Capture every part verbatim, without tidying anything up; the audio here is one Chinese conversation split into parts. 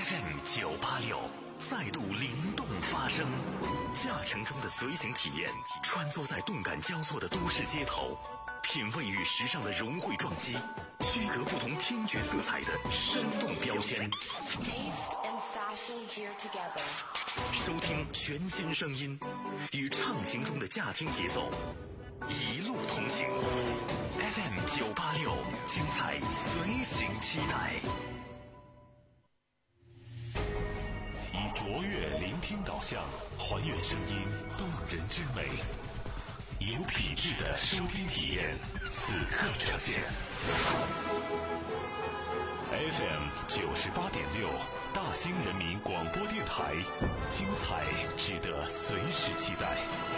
F M 九八六再度灵动发声，驾乘中的随行体验，穿梭在动感交错的都市街头，品味与时尚的融汇撞击，区隔不同听觉色彩的生动标签。收听全新声音，与畅行中的驾听节奏，一路同行。F M 九八六，精彩随行期待。以卓越聆听导向，还原声音动人之美，有品质的收听体验，此刻呈现。F M 九十八点六，大兴人民广播电台，精彩值得随时期待。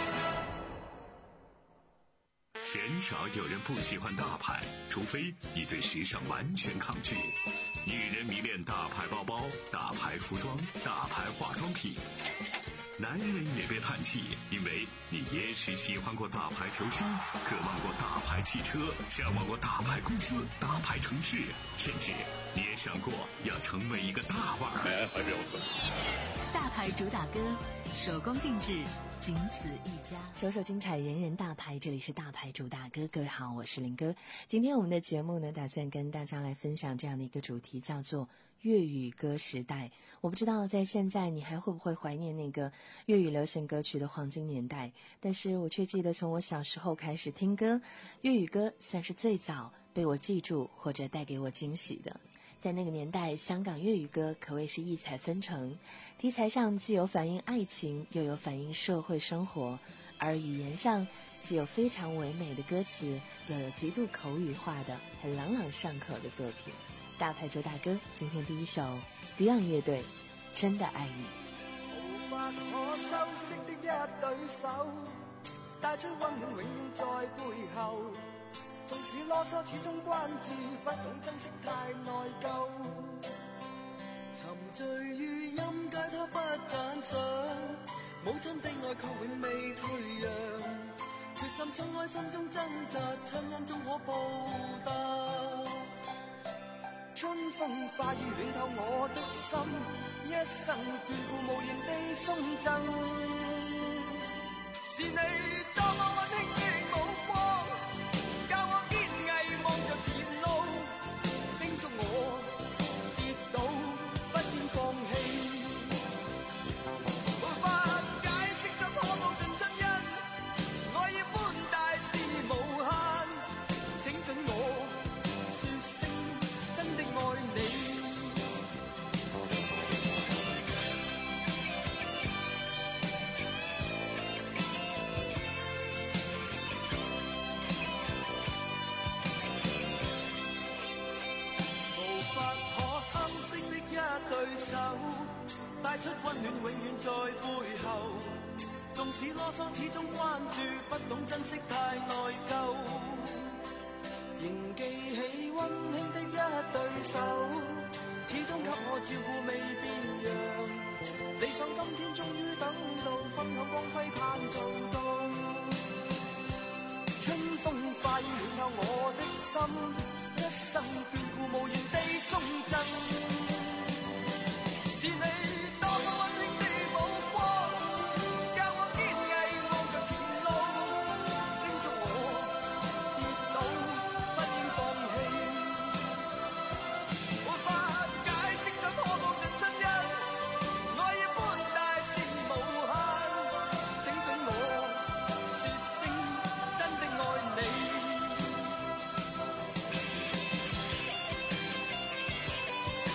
鲜少有人不喜欢大牌，除非你对时尚完全抗拒。女人迷恋大牌包包、大牌服装、大牌化妆品。男人也别叹气，因为你也许喜欢过大牌球星，渴望过大牌汽车，向往过大牌公司、大牌城市，甚至你也想过要成为一个大腕儿。 大牌主打歌，手工定制，仅此一家。 首首精彩，人人大牌，这里是大牌主打歌。各位好，我是林哥。今天我们的节目呢，打算跟大家来分享这样的一个主题，叫做粤语歌时代。我不知道在现在你还会不会怀念那个粤语流行歌曲的黄金年代，但是我却记得从我小时候开始听歌，粤语歌算是最早被我记住或者带给我惊喜的。在那个年代，香港粤语歌可谓是异彩纷呈，题材上既有反映爱情，又有反映社会生活，而语言上既有非常唯美的歌词，又有极度口语化的很朗朗上口的作品。大牌主打歌，今天第一首 Beyond 乐队《真的爱你》。 無法可修飾的一對手，帶出溫暖永遠在背後，縱使囉嗦始終關注，不懂珍惜太內疚，沉醉於音階他不讚賞，母親的愛卻永未退讓，決心衝開心中掙扎，親恩終可報答。春風化雨暖透我的心，一生眷顧無言地送贈，是你多麼溫馨的目光，教我堅毅望着前路，叮囑我跌倒不應放棄，無法解釋怎可報盡親恩，愛意寬大是無限，請准我真的愛你，無法可修飾的一對手，帶出溫暖永遠在背後，縱使囉嗦始終關注，不懂珍惜太內疚，仍記起溫馨的一對手，始終給我照顧未變樣，理想今天終於等到，分享光輝盼做到，春風化雨暖透我的心，一生眷顧無言地送贈，是你多麼溫馨的目光，教我堅毅望着前路，叮囑我跌倒不應放棄，無法解釋怎可報盡親恩，愛意寬大是無限，請准我說聲真的愛你。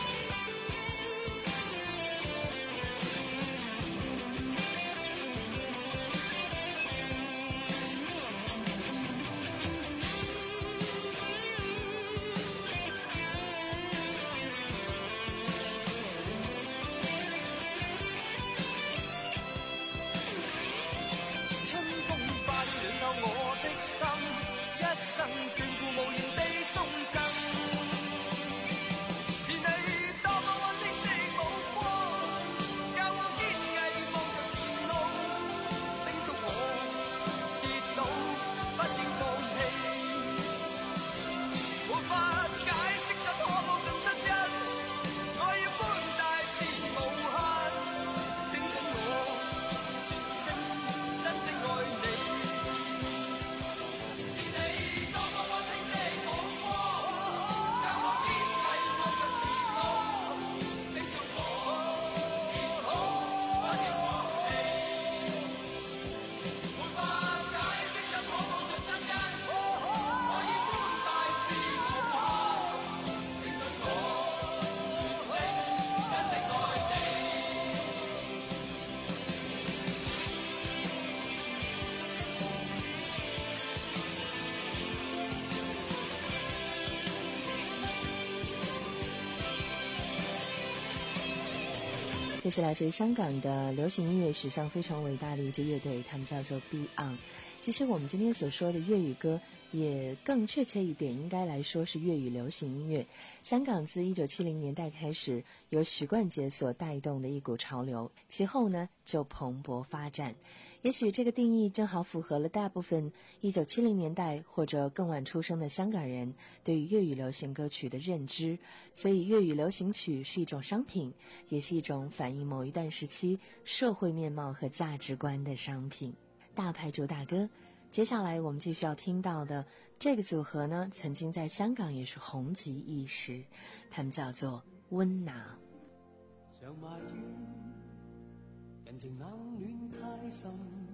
这是来自于香港的流行音乐史上非常伟大的一支乐队，他们叫做 Beyond。 其实我们今天所说的粤语歌也更确切一点，应该来说是粤语流行音乐。香港自一九七零年代开始由许冠杰所带动的一股潮流，其后呢就蓬勃发展。也许这个定义正好符合了大部分一九七零年代或者更晚出生的香港人对于粤语流行歌曲的认知，所以粤语流行曲是一种商品，也是一种反映某一段时期社会面貌和价值观的商品。大牌主打歌，接下来我们继续要听到的这个组合呢，曾经在香港也是红极一时，他们叫做温拿。 常埋怨人情冷暖太深，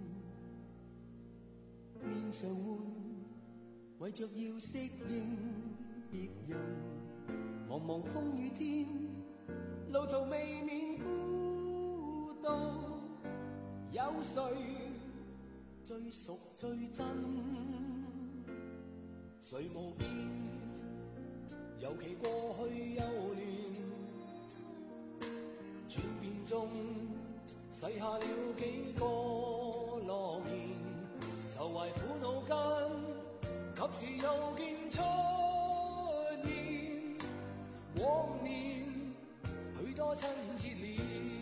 面上换为着要适应别人，茫茫风雨天，路途未免孤独，有谁最熟最真？谁无变？尤其过去幼嫩，转变中洗下了几个诺言，愁怀苦恼间，及时又见出现往年许多亲切脸。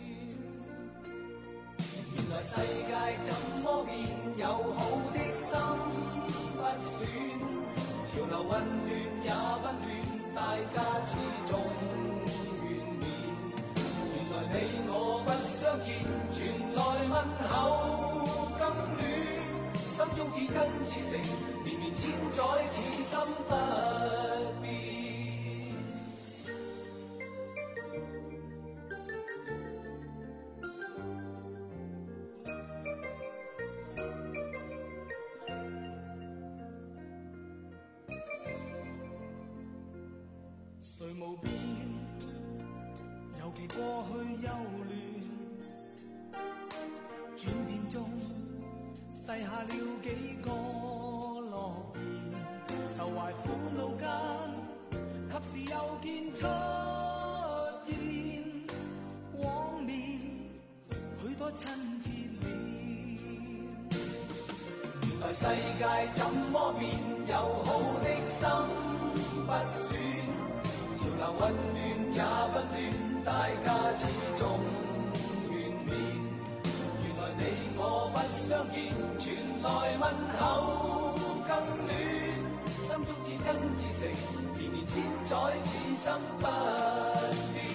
原來世界怎麼變，友好的心不選，潮流混亂也不亂，大家始終勸勉。原來你我不相見，傳來問候更暖，心中至真至誠，綿綿千載此心不變。誰無變？尤其過去幼嫩，轉變中細下了幾個諾言，愁懷苦惱間，及時又見出現往年許多親切臉。原來世界怎麼變，友好的心不選。潮流混亂也不亂，大家始終勸勉。原來你我不相見，傳來問候更暖，心中至真至誠，綿綿千載此心不變。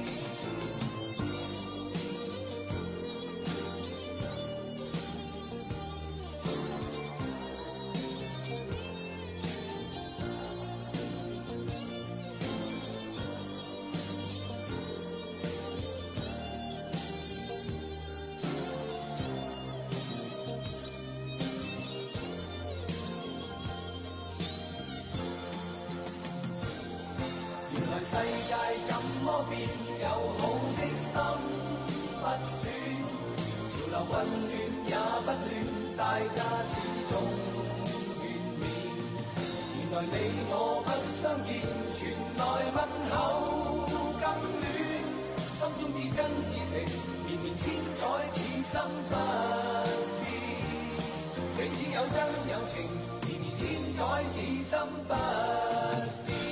世界怎麼變，友好的心不選，潮流混亂也不亂，大家始終勸勉。原來你我不相見，傳來問候更暖，心中至真至誠，綿綿千載此心不變。彼此有真有情，綿綿千載此心不變。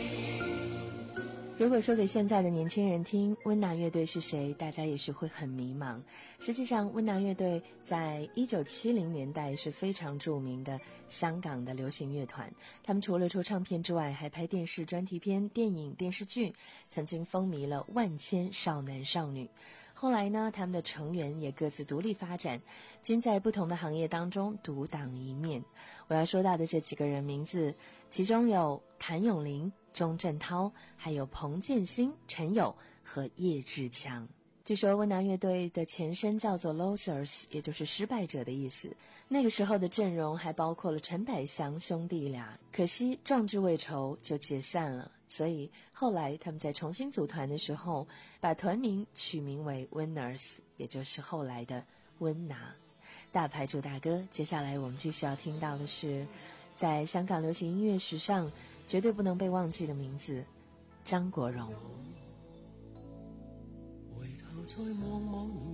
如果说给现在的年轻人听温拿乐队是谁，大家也许会很迷茫。实际上温拿乐队在一九七零年代是非常著名的香港的流行乐团，他们除了出唱片之外还拍电视专题片、电影、电视剧，曾经风靡了万千少男少女。后来呢，他们的成员也各自独立发展，均在不同的行业当中独当一面。我要说到的这几个人名字，其中有谭咏麟、钟镇涛，还有彭建新、陈友和叶志强。据说温拿乐队的前身叫做 Losers， 也就是失败者的意思。那个时候的阵容还包括了陈百祥兄弟俩，可惜壮志未酬就解散了。所以后来他们在重新组团的时候，把团名取名为 Winners， 也就是后来的温拿。大牌主打歌，接下来我们继续要听到的是在香港流行音乐史上绝对不能被忘记的名字，张国荣。 回頭再望往年，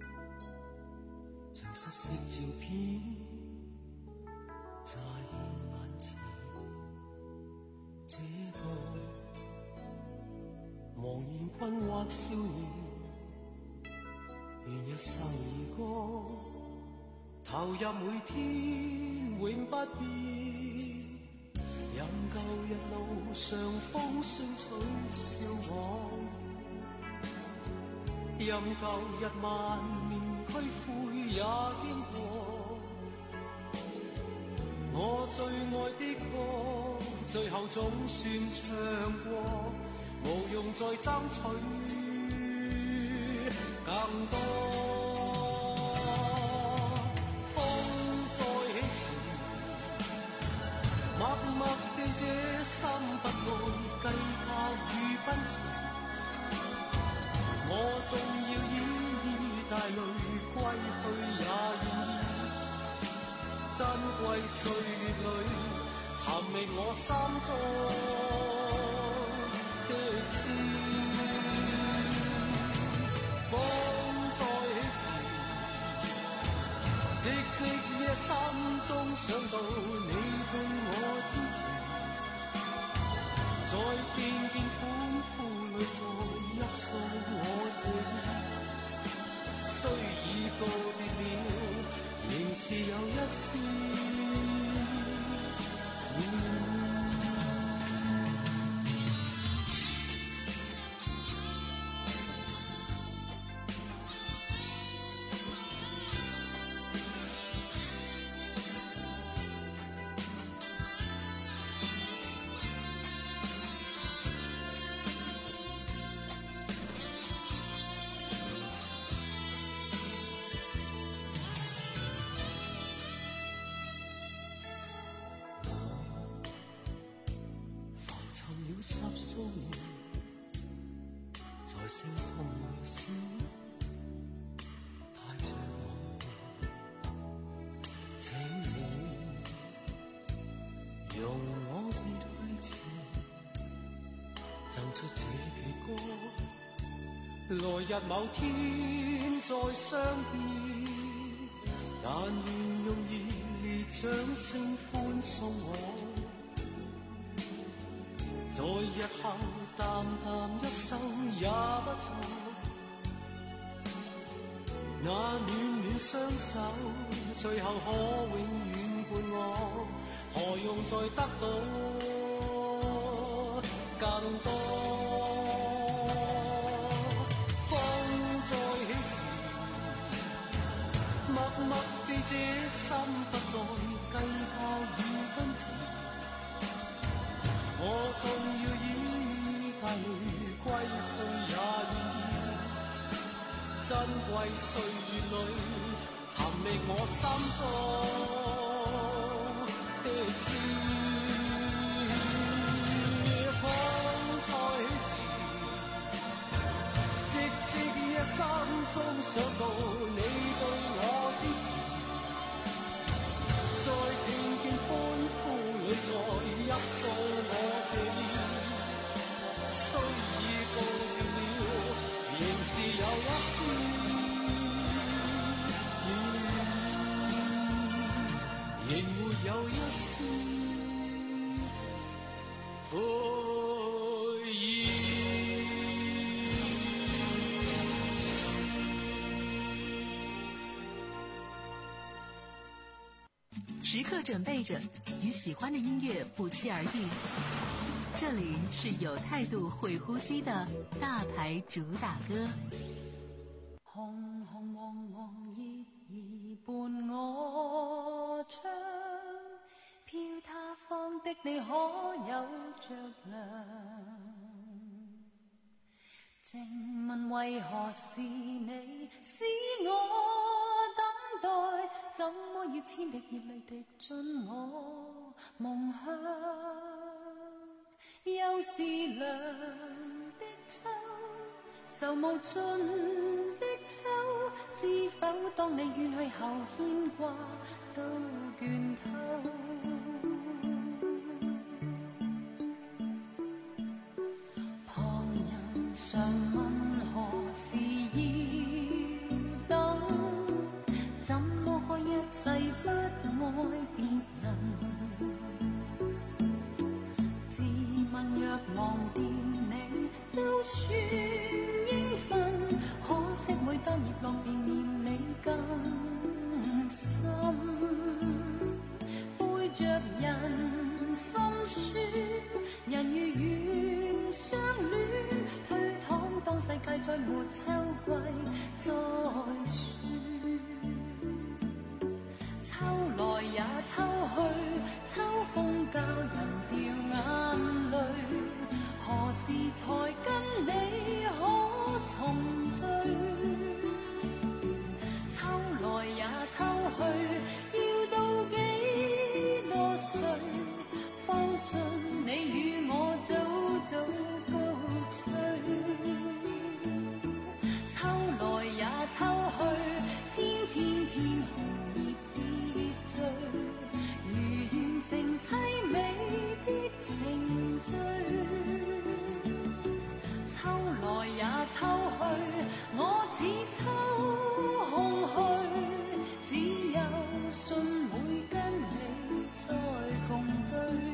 像失色照片在眼前。这个茫然困惑少年，愿一生而歌，投入每天永不变。任旧日路上风霜取笑我，任舊日萬年區悔也經過，我最愛的歌，最後總算唱過，無用再爭取更多。風再起時，默默地這心不再計較與奔馳。我縱要依依帶淚歸去也願意，珍貴歲月裏尋覓我心中的詩。風再起時，寂寂夜心中想到你對我支持，在片片歡呼裏再泣訴我這意，雖已告別了，仍是有一絲十數年，在星空裏閃，帶着我，請你容我別去前，贈出這期歌，來日某天再相見，但願用熱烈掌聲歡送我。在日後淡淡一生也不錯，那暖暖雙手最後可永遠伴我，何用再得到更多。風再起時，默默地這心不再計較與奔馳，我縱要依帶淚歸去也願意，珍貴歲月裏尋覓我心中的詩。風再起時，寂寂夜心中想到你對我支持，在片片歡呼裏再泣訴我這意，雖已告別了，仍是有一絲，仍沒有一絲悔意。 时刻准备着，与喜欢的音乐不期而遇。这里是有态度、会呼吸的大牌主打歌。 紅紅黃黃葉兒伴我唱，飄他方的你可有着涼？靜問為何是你使我等待，怎麼要千滴熱淚滴進我夢鄉？又是涼的秋，愁無盡的秋，知否當你遠去後牽掛都倦透。旁人常問何時應分，可惜每當葉落便嫌你更深，背着人心酸，人如願相戀，推搪當世界再沒秋季再說，秋來也秋去，秋風教人掉眼淚，何時才跟你可重聚？秋來也秋去，要到幾多歲，方信你與我早早高吹。秋來也秋去，千千片紅葉跌墜，如完成凄美的程序。秋來也秋去，我似秋空虛，只有信會跟你再共對。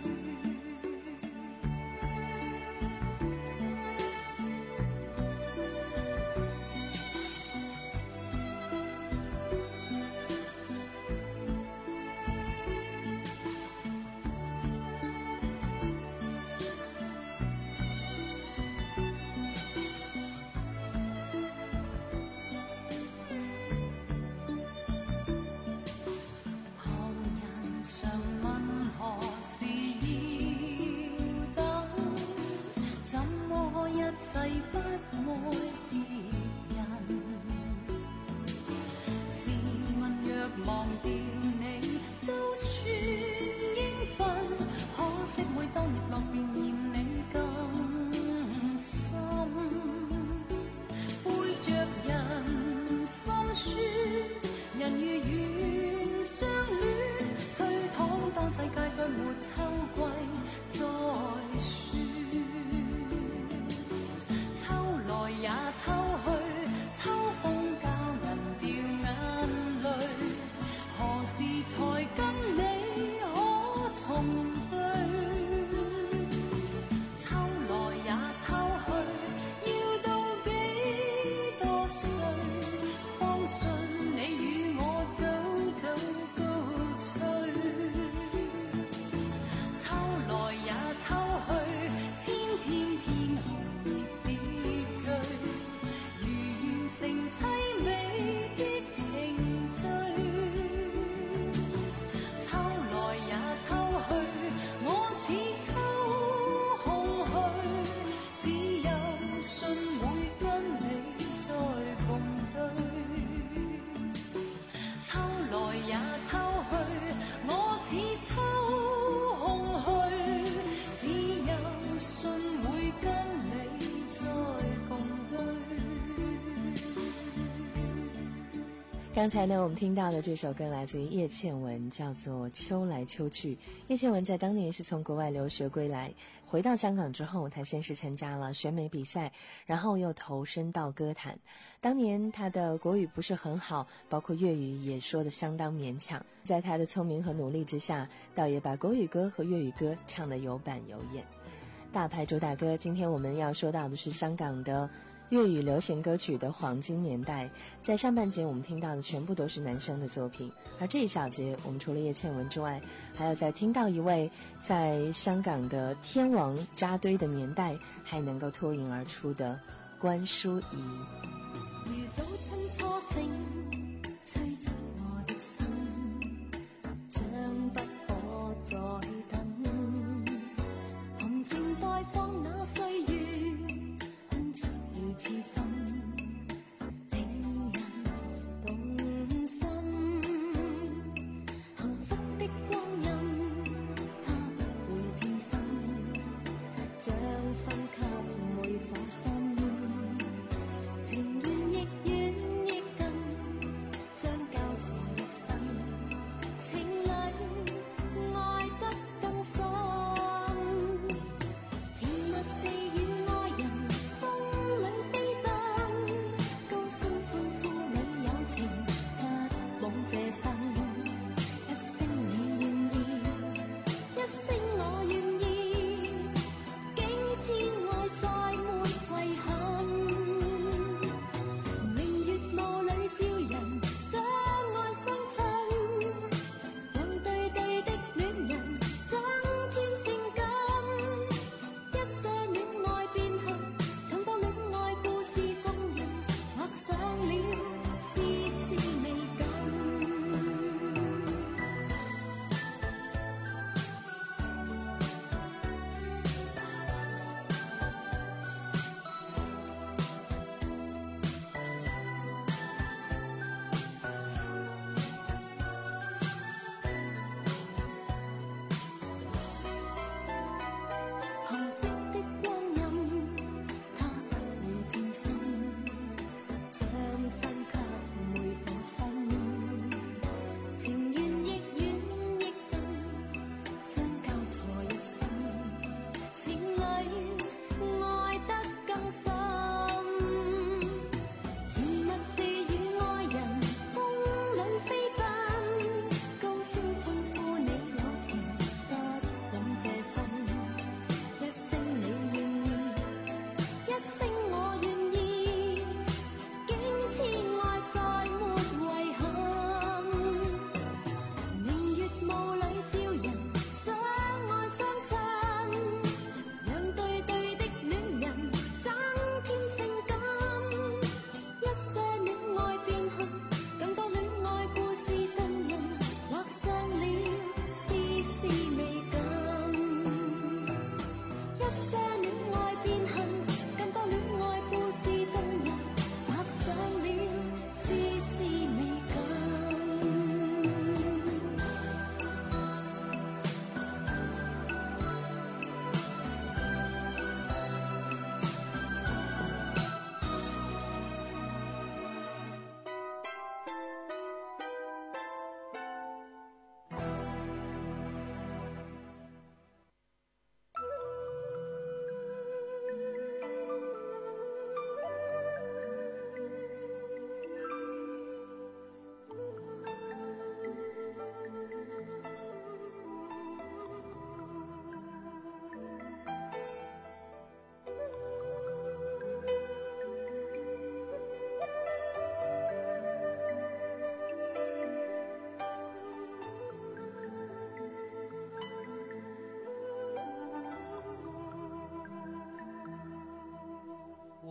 刚才呢，我们听到的这首歌来自于叶倩文，叫做《秋来秋去》。叶倩文在当年是从国外留学归来，回到香港之后，她先是参加了选美比赛，然后又投身到歌坛。当年她的国语不是很好，包括粤语也说得相当勉强。在她的聪明和努力之下，倒也把国语歌和粤语歌唱得有板有眼。大牌主打歌，今天我们要说到的是香港的粤语流行歌曲的黄金年代。在上半节我们听到的全部都是男生的作品，而这一小节我们除了叶倩文之外，还有再听到一位在香港的天王扎堆的年代还能够脱颖而出的关淑怡。 如早春初醒，吹出我的心，將不可再等，含情待放那歲月，空出如此深，令人動心。幸福的光陰，它不會偏心，將分給每顆心。情願亦遠亦近，將交錯一生，情侶愛得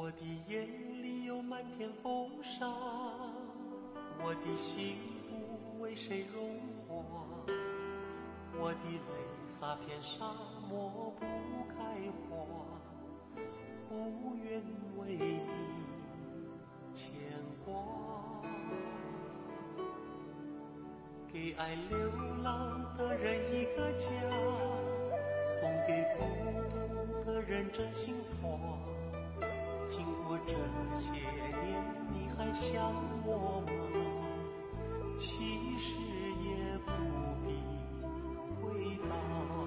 我的眼里有满天风沙，我的心不为谁融化，我的泪洒遍沙漠不开花，不愿为你牵挂。给爱流浪的人一个家，送给孤独的人真心话。经过这些年，你还想我吗？其实也不必回答。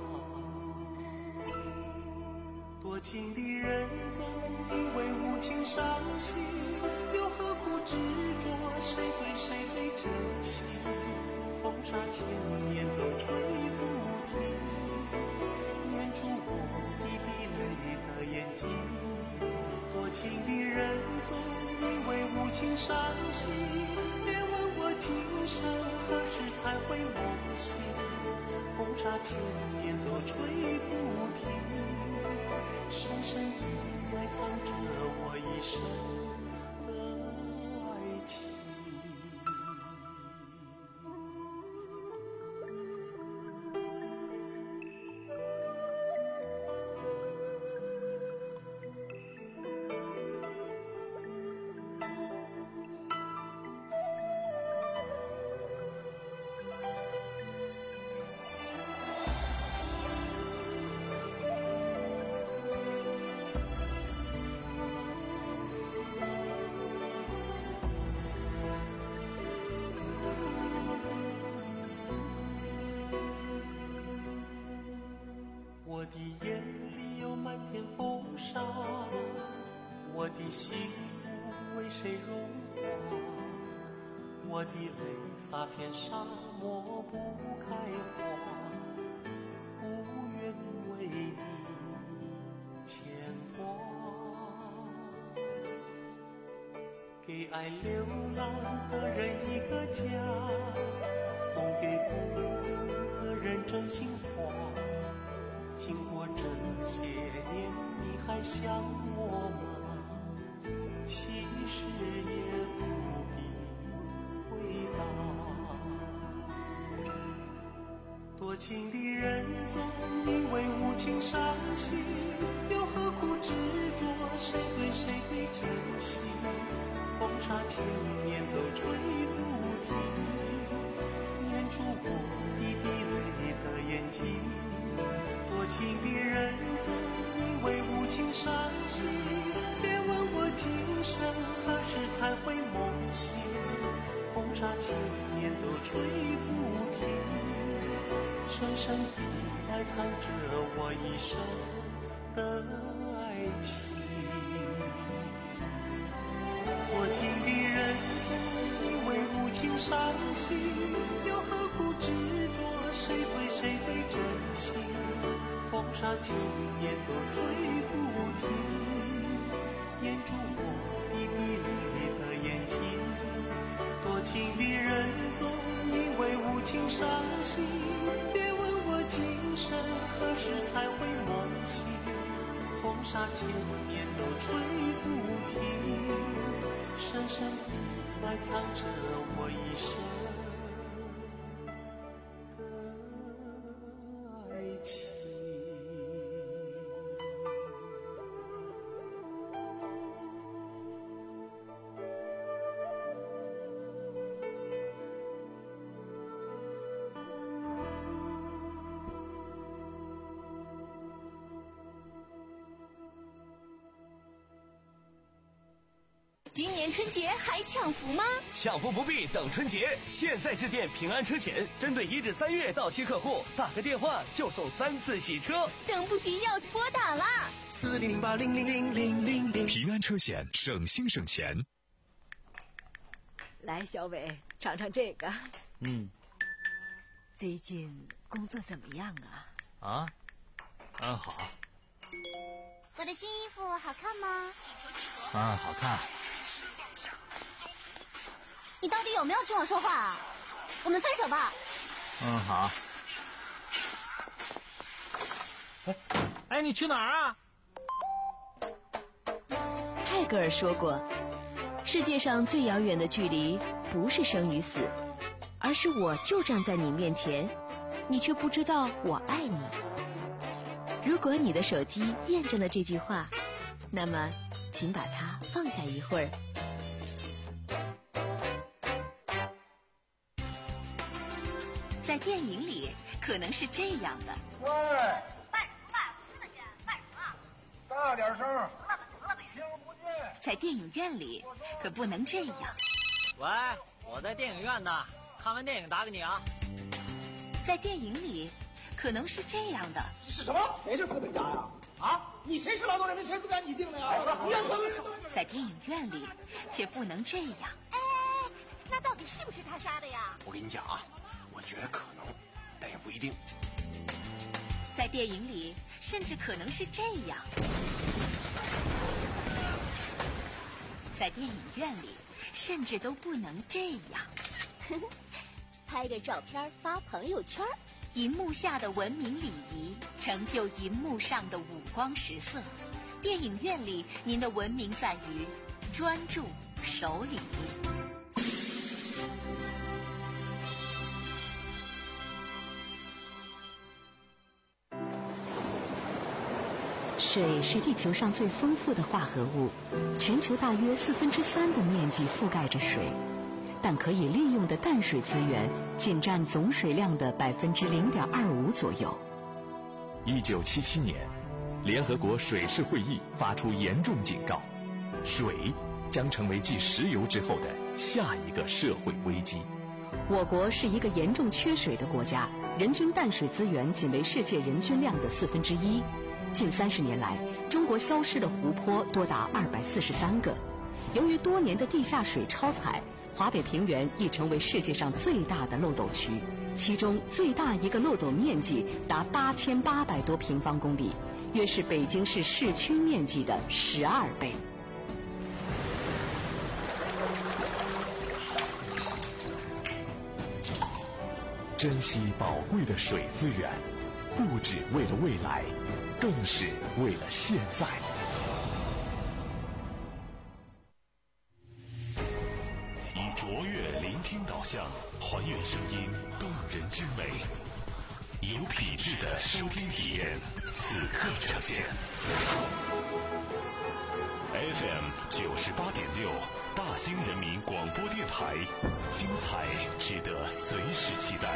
多情的人总因为无情伤心，又何苦执着谁对谁最真心？风沙千年都吹不停，粘住我滴滴泪的眼睛。多情的人总因为无情伤心，别问我今生何时才会梦醒。风沙千年都吹不停，深深地埋藏着我一生的爱情。我的眼里有满天风沙，我的心不为谁融化，我的泪洒遍沙漠不开花，不愿为你牵挂。给爱流浪的人一个家，送给孤独的人真心话。经过这些年，你还想我吗？其实也不必回答。多情的人总因为无情伤心，又何苦执着谁对谁最真心？风沙千年都吹不停，粘住我滴滴泪的眼睛。多情的人总因为无情伤心，别问我今生何时才会梦醒。风沙千年都吹不停，深深地埋藏着我一生的爱情。多情的人总因为无情伤心，又何苦执着谁对谁最真心？风沙千年都吹不停，粘住我滴滴泪的眼睛。多情的人总因为无情伤心，别问我今生何时才会梦醒。风沙千年都吹不停，深深地埋藏着我一生的爱情。 今年春节还抢福吗？ 抢福不必等春节，现在致电平安车险，针对一至三月到期客户，打个电话就送三次洗车。 等不及要拨打啦！ 四零零八零零零零零零。 平安车险，省心省钱。 来，小伟，尝尝这个。 嗯。 最近工作怎么样啊？ 啊？嗯，好。 我的新衣服好看吗？ 嗯，好看。 你到底有没有听我说话啊？我们分手吧。 嗯，好。 哎，哎，你去哪儿啊？ 太泰戈尔说过，世界上最遥远的距离不是生与死，而是我就站在你面前，你却不知道我爱你。如果你的手机验证了这句话，那么请把它放下一会儿。 在电影里可能是这样的。 喂， 卖什么卖？我听得见，卖什么？ 大点声。 得了吧，得了吧， 听不见。 在电影院里可不能这样。 喂，我在电影院呢，看完电影打给你啊。 在电影里可能是这样的。 是什么？谁是资本家呀？啊，你谁是劳动人民？谁资本家？你定的呀？你要在电影院里却不能这样。 哎，那到底是不是他杀的呀？ 我跟你讲啊，我觉得可能，但也不一定。 在电影里甚至可能是这样。在电影院里甚至都不能这样。 拍个照片发朋友圈， 银幕下的文明礼仪成就银幕上的五光十色。电影院里您的文明在于专注守礼。 水是地球上最丰富的化合物，全球大约四分之三的面积覆盖着水，但可以利用的淡水资源仅占总水量的百分之零点二五左右。 一九七七年，联合国水事会议发出严重警告，水将成为继石油之后的下一个社会危机。 我国是一个严重缺水的国家，人均淡水资源仅为世界人均量的四分之一。近三十年来，中国消失的湖泊多达二百四十三个。由于多年的地下水超采，华北平原已成为世界上最大的漏斗区，其中最大一个漏斗面积达八千八百多平方公里，约是北京市市区面积的十二倍。 珍惜宝贵的水资源，不只为了未来，更是为了现在。 以卓越聆听导向，还原声音动人之美，有品质的收听体验，此刻呈现。F M 九十八点六，大兴人民广播电台，精彩值得随时期待。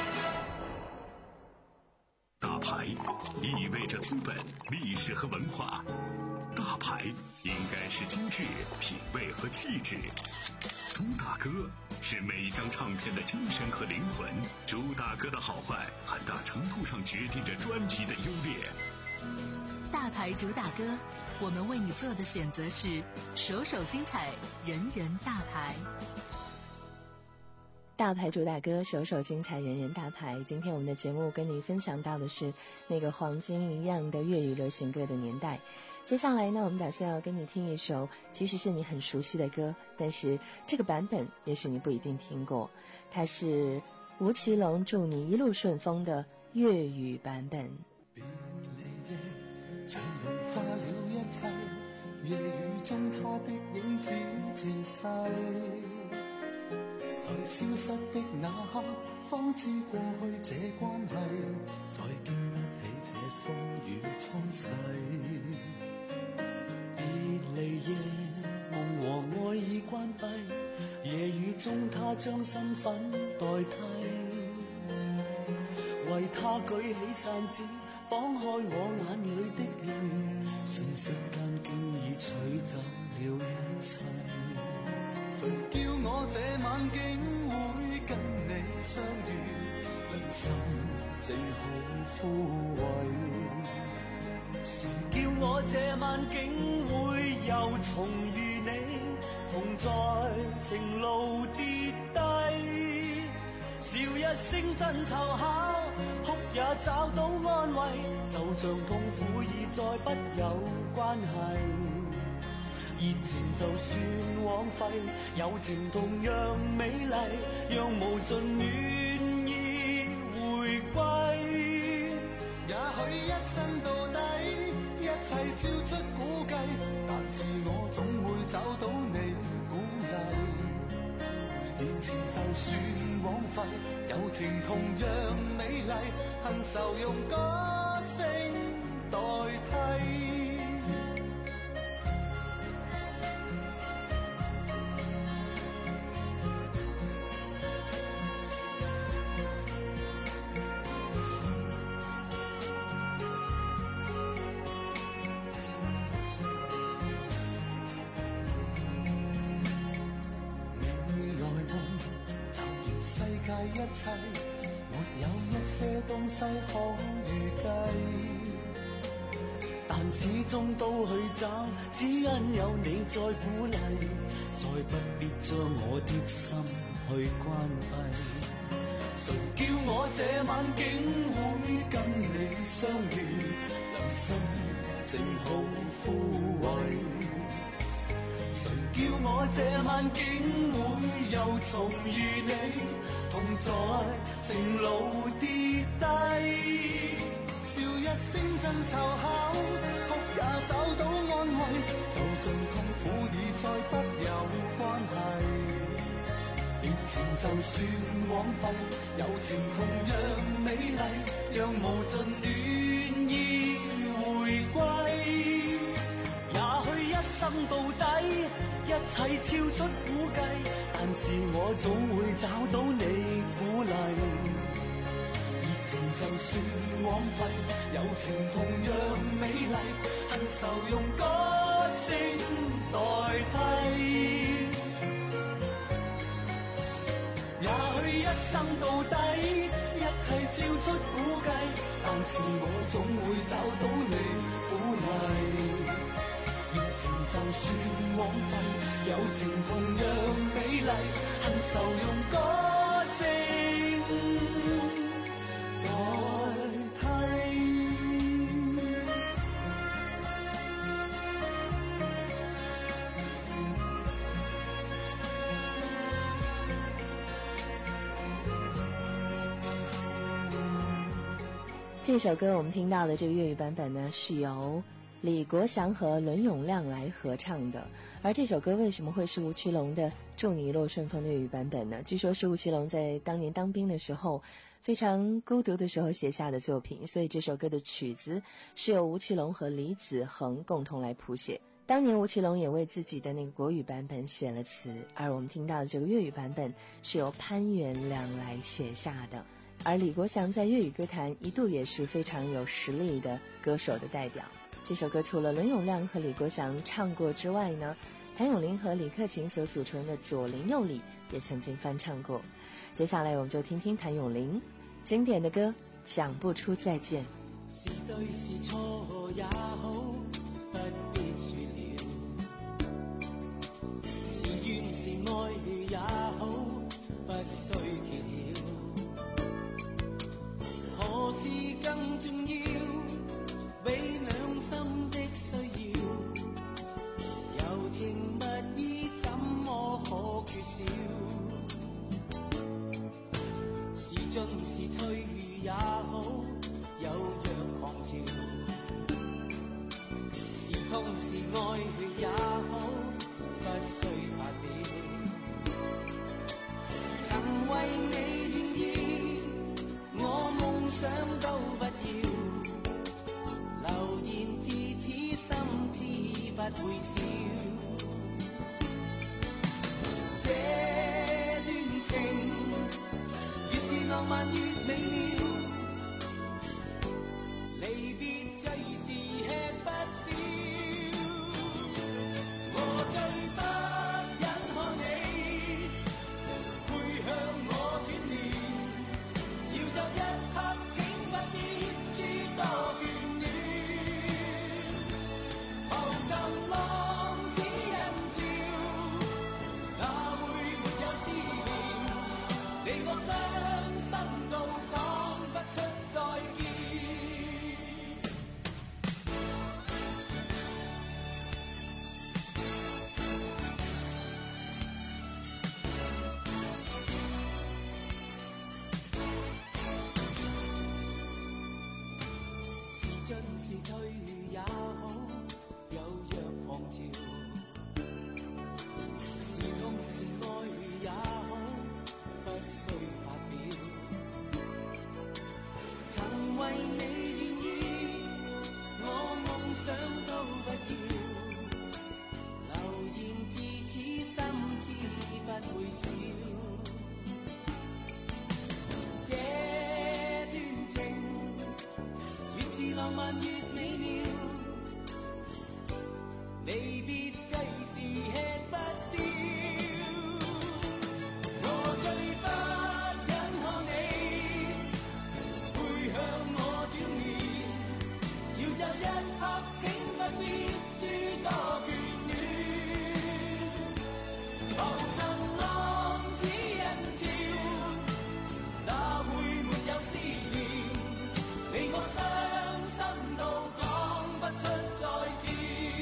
大牌意味着资本、历史和文化，大牌应该是精致、品味和气质。朱大哥是每一张唱片的精神和灵魂，朱大哥的好坏很大程度上决定着专辑的优劣。 大牌主打歌，我们为你做的选择是首首精彩，人人大牌。 大牌主打歌，首首精彩，人人大牌。今天我们的节目跟你分享到的是那个黄金一样的粤语流行歌的年代。接下来呢，我们打算要跟你听一首其实是你很熟悉的歌，但是这个版本也许你不一定听过，它是吴奇隆祝你一路順風的粵語版本。 像融化了一切，夜雨中他的影子漸細，在消失的那刻，方知過去這關係，再經不起這風雨沖洗。別離夜，夢和愛已關閉，夜雨中他將身份代替，為他舉起傘子，綁開我眼裏的淚，瞬息間經已取走了一切。誰叫我這晚竟會跟你相遇，良心正好枯萎。誰叫我這晚竟會又重遇你，同在情路跌低，笑一聲真湊巧，哭也找到安慰，就像痛苦已再不有關係。熱情就算枉費，友情同樣美麗，讓無盡願意回歸。也許一生到底，一切超出估計，但是我總會找到你鼓勵。熱情就算枉費，友情同樣美麗，恨愁用歌聲代替。一切沒有一些東西可預計，但始終都去找，只因有你在鼓勵，再不必將我的心去關閉。誰叫我這晚竟會跟你相遇，良心正好枯萎。誰叫我這晚竟會又重遇你，同在情路跌低，笑一聲真湊巧，哭也找到安慰，就盡痛苦已再不有關係。熱情就算枉費，友情同樣美麗，讓無盡暖意回歸。也許一生到底，一切超出估計，但是我總會找到你鼓勵。熱情就算枉費，友情同樣美麗，恨愁用歌聲代替。也許一生到底，一切超出估計，但是我總會找到你鼓勵。熱情就算枉費，友情同樣美麗，恨愁用歌聲代替。 这首歌我们听到的这个粤语版本呢，是由李国祥和伦永亮来合唱的。而这首歌为什么会是吴奇隆的《祝你一路顺风》的粤语版本呢？据说是吴奇隆在当年当兵的时候非常孤独的时候写下的作品，所以这首歌的曲子是由吴奇隆和李子恒共同来谱写。当年吴奇隆也为自己的那个国语版本写了词，而我们听到的这个粤语版本是由潘元良来写下的。而李国祥在粤语歌坛一度也是非常有实力的歌手的代表。这首歌除了伦永亮和李国祥唱过之外呢，谭咏麟和李克勤所组成的左邻右里也曾经翻唱过。接下来我们就听听谭咏麟经典的歌《讲不出再见》。 是對是錯也好，不必說了；是怨是愛也好，不需揭曉。何事更重要？比兩心的需要，柔情蜜意怎麼可缺少？是進是退也好，有若狂潮；是痛是愛也好，不需發表。曾為你願意，我夢想都不要。流言自此心知不會少，這段情越是浪漫越美妙，離別最是吃不消。 但越美妙，离别最是吃不消。我最不忍看你背向我轉面，要就一刻，請不必諸多眷戀。浮塵浪只因潮，哪會沒有思念？你我傷心到講不出再見。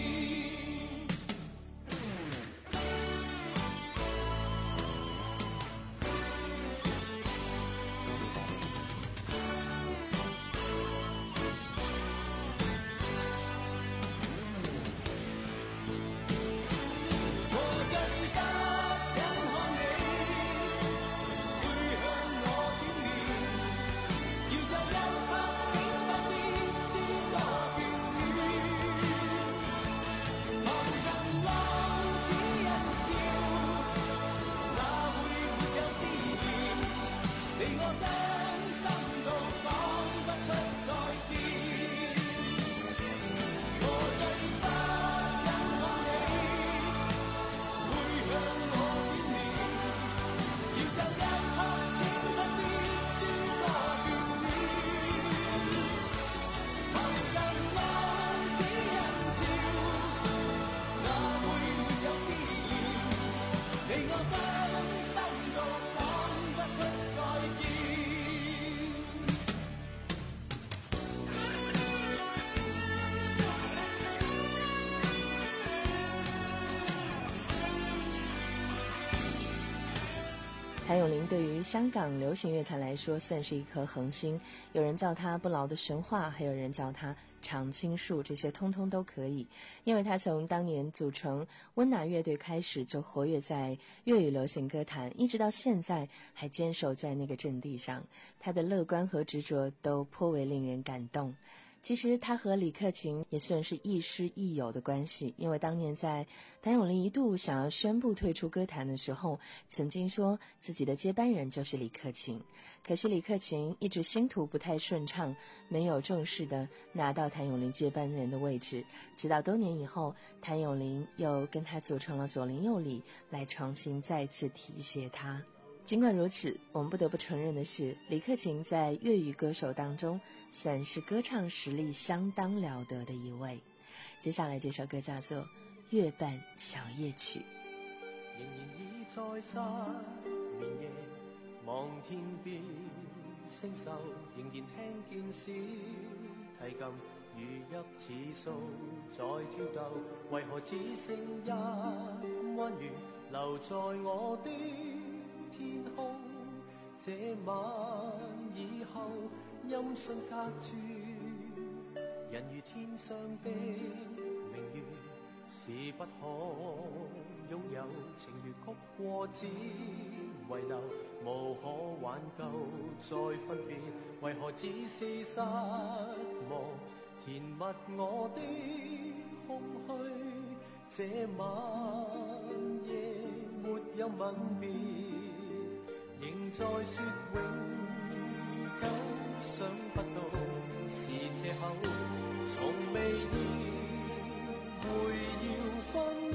谭咏麟对于香港流行乐坛来说算是一颗恒星，有人叫他不老的神话，还有人叫他常青树，这些通通都可以。因为他从当年组成温拿乐队开始就活跃在粤语流行歌坛，一直到现在还坚守在那个阵地上，他的乐观和执着都颇为令人感动。其实他和李克勤也算是亦师亦友的关系，因为当年在谭咏麟一度想要宣布退出歌坛的时候，曾经说自己的接班人就是李克勤，可惜李克勤一直星途不太顺畅，没有正式的拿到谭咏麟接班人的位置，直到多年以后，谭咏麟又跟他组成了左邻右里，来重新再次提携他。尽管如此，我们不得不承认的是，李克勤在粤语歌手当中算是歌唱实力相当了得的一位。接下来这首歌叫做《月半小夜曲》。 仍然已在失眠夜望天邊星宿，仍然聽見小提琴如泣似訴在跳逗，為何只剩一彎月留在我的天空？這晚以後音訊隔絕，人如天上的明月，是不可擁有，情如曲過只遺留，無可挽救再分別，為何只是失望填密我的空虛？這晚夜沒有吻別，仍在說永久，想不到是借口，從未意會要分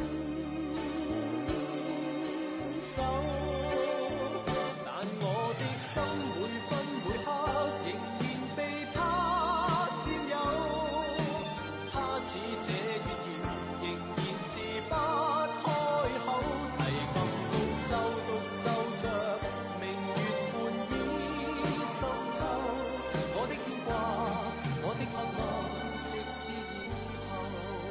手，但我的心每分每刻仍然被他佔有，他似這月兒仍然是不開口，提琴獨奏獨奏着明月半倚深秋，我的牽掛我的渴望直至以後。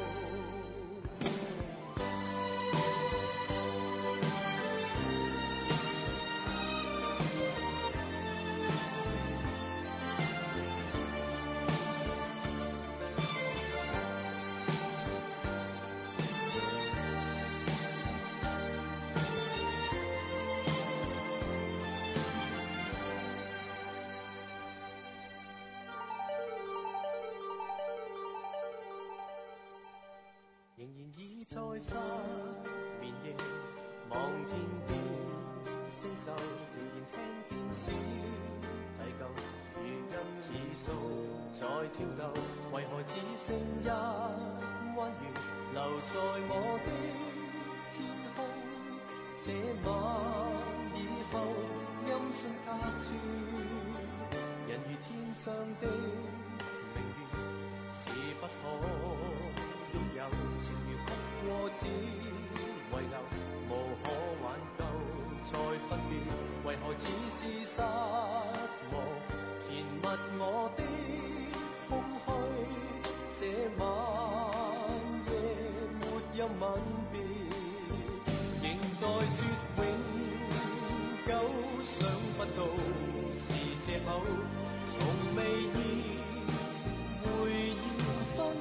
仍然已在失眠夜望天邊星宿，仍然聽見小提琴如泣似訴在跳逗，為何只剩一彎月留在我的天空？這晚以後，音訊隔絕，人如天上的明月，是不可擁有。情如曲過只遺留，無可挽救再分別，為何只是失望？填密我的空虛，這晚夜沒有吻別，仍在說永久，想不到是藉口，從未意會要分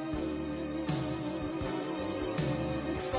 手，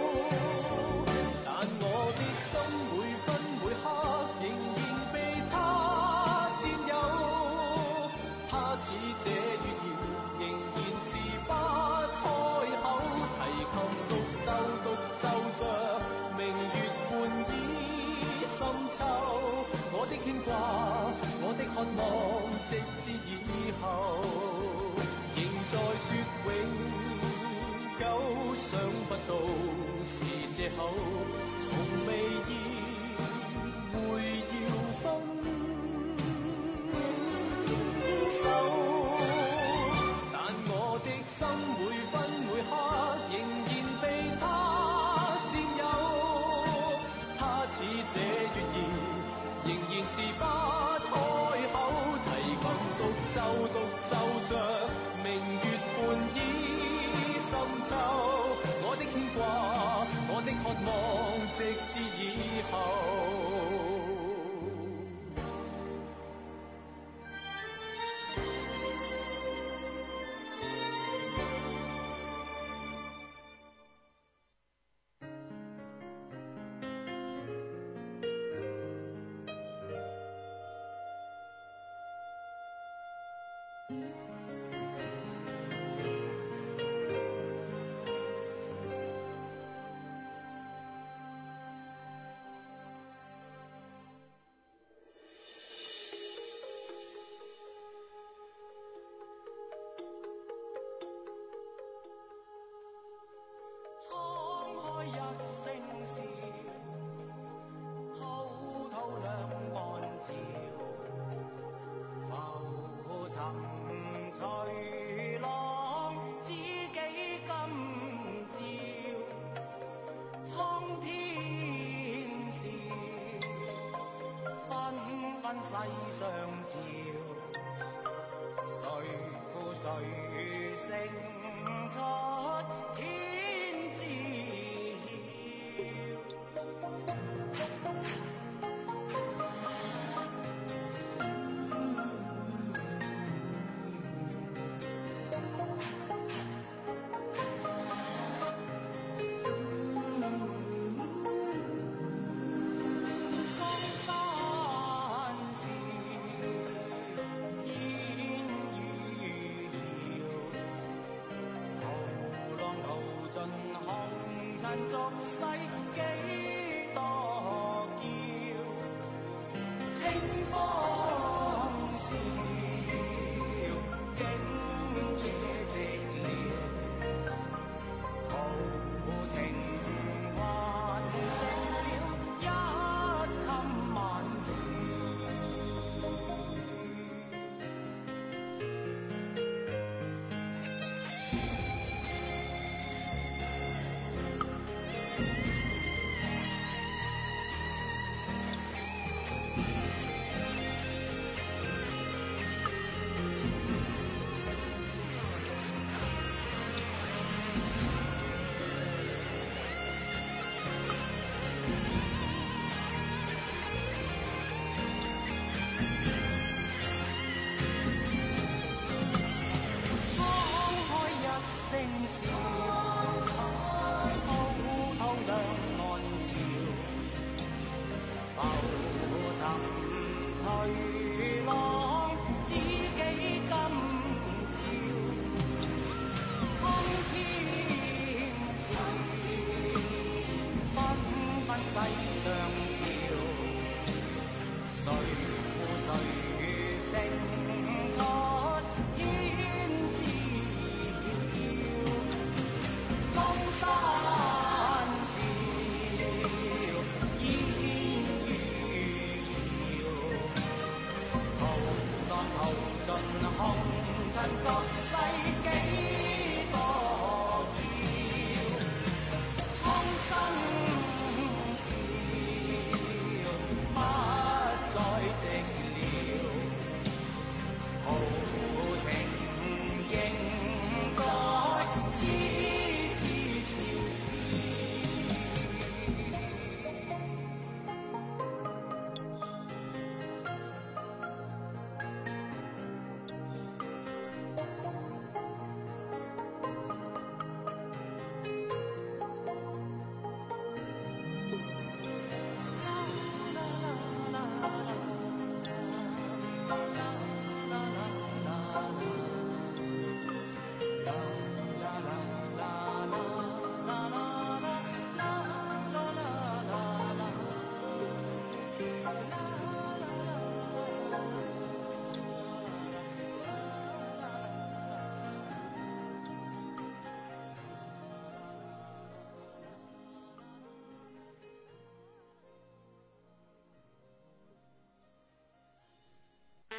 但我的心每分每刻仍然被他佔有，他似這月遙仍然是不開口，提琴獨奏獨奏着明月半倚深秋，我的牽掛我的渴望直至以後，仍在說永久，想不到是藉口，從未意會要分手，但我的心每分每刻仍然被他佔有，他似這月遙仍然是不開口，提琴獨奏獨奏着明月半倚深秋，我的牽掛我的渴望直至以後。 滄海一聲笑，滔滔兩岸潮，浮沉隨浪，知己今朝，蒼天笑，紛紛世上潮，誰負誰勝出天？俗世幾多嬌，清風笑，景野寂寥，豪情還剩了一襟晚照。世上潮，誰負誰勝出？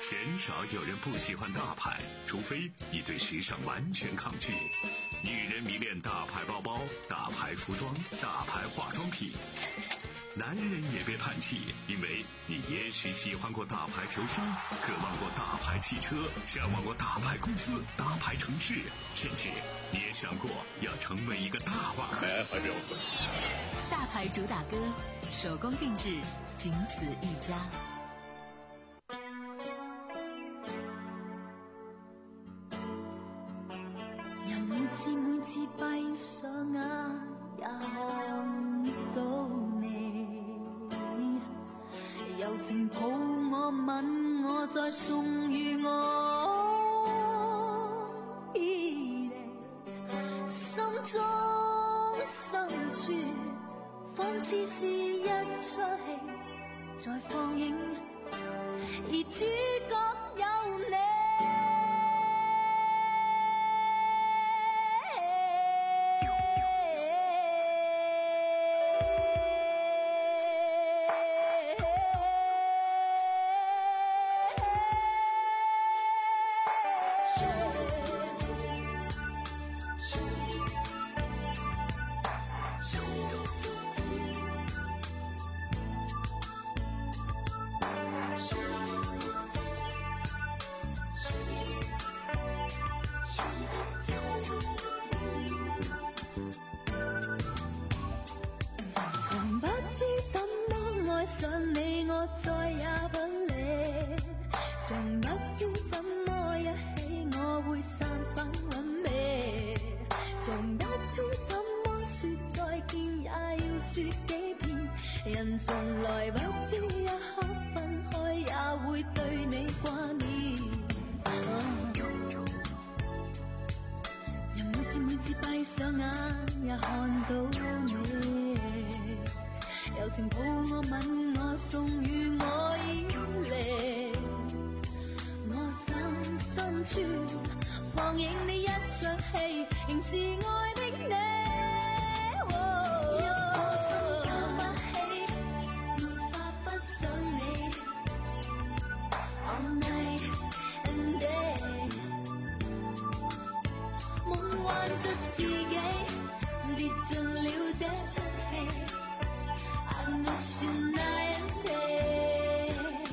鲜少有人不喜欢大牌，除非你对时尚完全抗拒。女人迷恋大牌包包、大牌服装、大牌化妆品。男人也别叹气，因为你也许喜欢过大牌球星，渴望过大牌汽车，向往过大牌公司、大牌城市，甚至你也想过要成为一个大腕。还没有喝。 大牌主打歌，手工定制，仅此一家。 任每次每次閉上眼，也看到你，柔情抱我吻我，再送予我依離，心中深處仿似是一出戲在放映，而主角有你。從不知怎麼愛上你，我再也不理。從不知怎麼一起，我會散發韻味。從不知怎麼說再見，也要說幾遍。人從來不知一刻分開，也會對你掛念。人每次每次閉上眼，也看到你。柔情抱我吻我，送予我依離，我心深處放映你一場戲，仍是愛的你。一顆心放不起，沒法不想你 All night and day， 夢幻着自己，跌進了這出戲。Miss you night and day，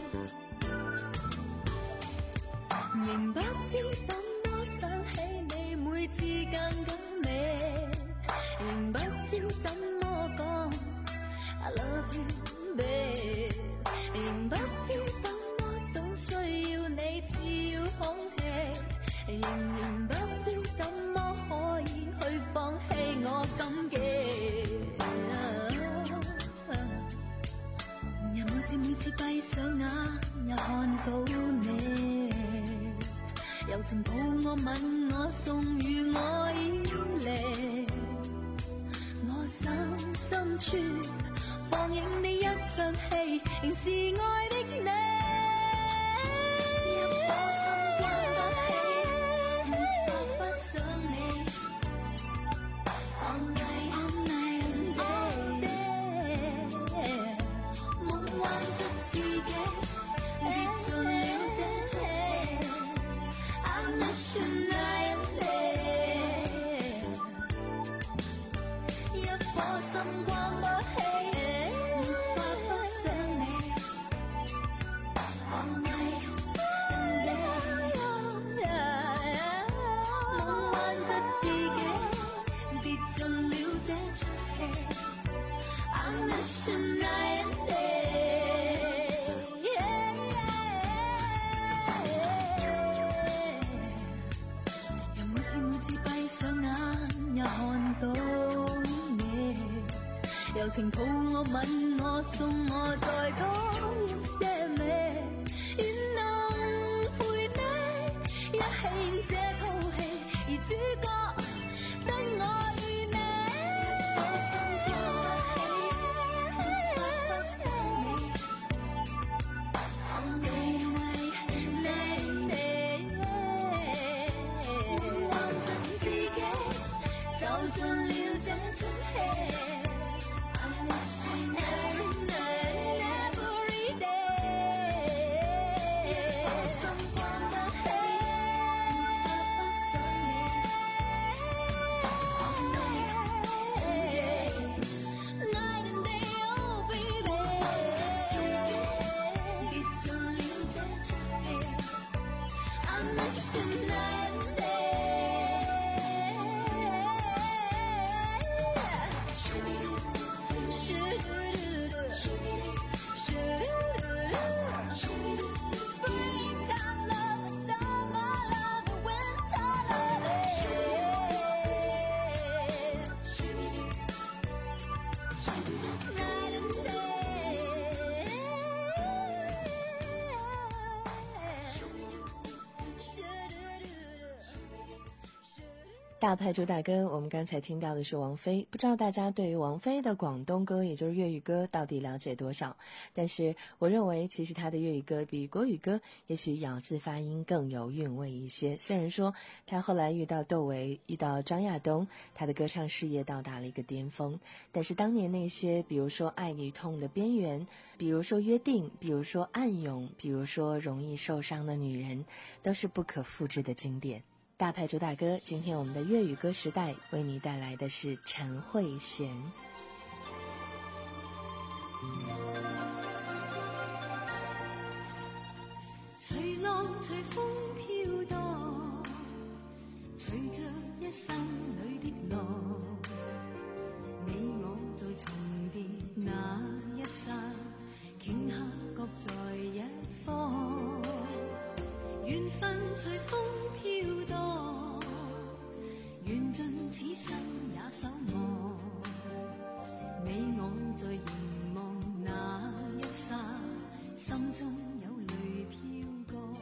仍不知怎麼想起你，每次更更美，仍不知怎麼講 I love you babe， 仍不知怎麼總需要你似要空氣，仍然不知怎麼可以去放棄我感激。每次閉上眼，也看到你，柔情抱我吻我，送予我依離，我心深處放映你一場戲，仍是愛的你。一顆心關不起，沒法不想你 All night all night all day， 夢幻着自己，跌進了這出戲 I miss you night and day， 一顆心關不起，沒法不想你 All night and day， 夢幻着自己，跌進了這出戲 I miss you night and day。看到你，柔情抱我吻我，送我再多一些美，願能陪你一起演這套戲，而主角得我與你。我心掛不起，沒法不想你 All night night day， 夢幻着自己。走進了這出戲 I miss you night and night every day， 大牌主打歌，我们刚才听到的是王菲。不知道大家对于王菲的广东歌，也就是粤语歌，到底了解多少？但是我认为，其实她的粤语歌比国语歌，也许咬字发音更有韵味一些。虽然说她后来遇到窦唯，遇到张亚东，她的歌唱事业到达了一个巅峰，但是当年那些，比如说《爱与痛的边缘》，比如说《约定》，比如说《暗涌》，比如说《容易受伤的女人》，都是不可复制的经典。大牌主打歌，今天我们的粤语歌时代为你带来的是陈慧娴。 随浪随风飘荡，随着一生里的浪，你我在重叠那一刹，頃刻各在一方，缘分随风飘荡，緣盡此生也守望，你我在凝望那一剎，心中有淚飄過。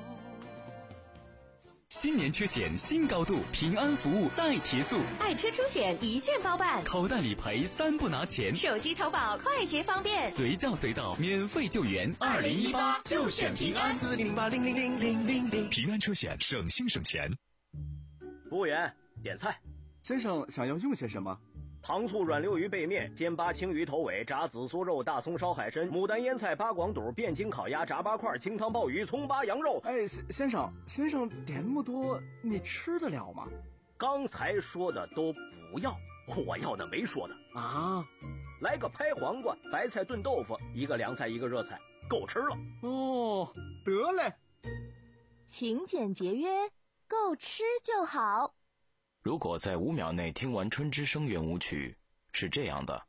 新年车险新高度，平安服务再提速， 爱车出险一键包办， 口袋理赔三不拿钱， 手机投保快捷方便， 随叫随到免费救援。 二零一八就选平安， 四零零八零零零零零零。平安车险，省心省钱。 服务员，点菜。 先生想要用些什么？ 糖醋软溜鱼背面、煎巴青鱼头尾、炸紫苏肉、大葱烧海参、牡丹腌菜、八广肚、汴京烤鸭、炸八块、清汤鲍鱼、葱巴羊肉。 哎，先生，先生点那么多，你吃得了吗？ 刚才说的都不要，我要的没说的啊。 来个拍黄瓜、白菜炖豆腐，一个凉菜一个热菜，够吃了。 哦，得嘞。 勤俭节约，够吃就好。 如果在五秒内听完春之声圆舞曲，是这样的；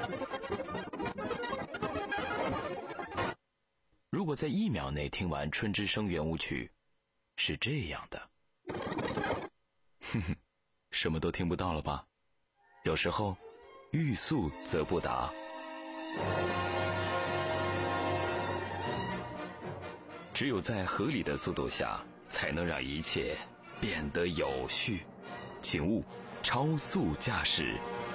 如果在一秒内听完春之声圆舞曲，是这样的。哼哼，什么都听不到了吧？有时候，欲速则不达。只有在合理的速度下，才能让一切变得有序。请勿超速驾驶。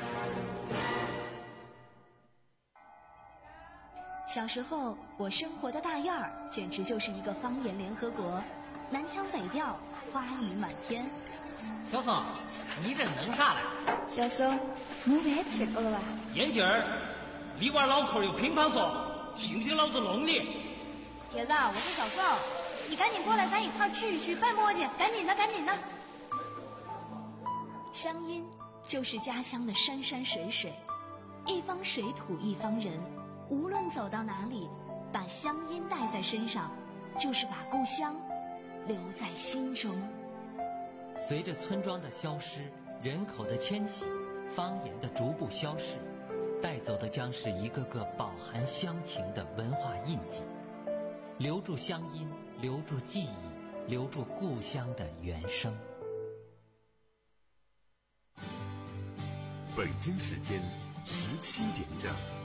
小时候，我生活的大院儿简直就是一个方言联合国，南腔北调，花语满天。 小松，你这弄啥嘞？ 小松，你别吃过了吧？ 眼镜儿，里边脑壳有乒乓球，信不信老子弄你？ 铁子，我是小宋，你赶紧过来，咱一块儿去一去拜磨去，赶紧的，赶紧的。乡音就是家乡的山山水水，一方水土一方人，无论走到哪里，把乡音带在身上，就是把故乡留在心中。 随着村庄的消失，人口的迁徙，方言的逐步消逝，带走的将是一个个饱含乡情的文化印记。留住乡音，留住记忆，留住故乡的原声。 北京时间十七点整。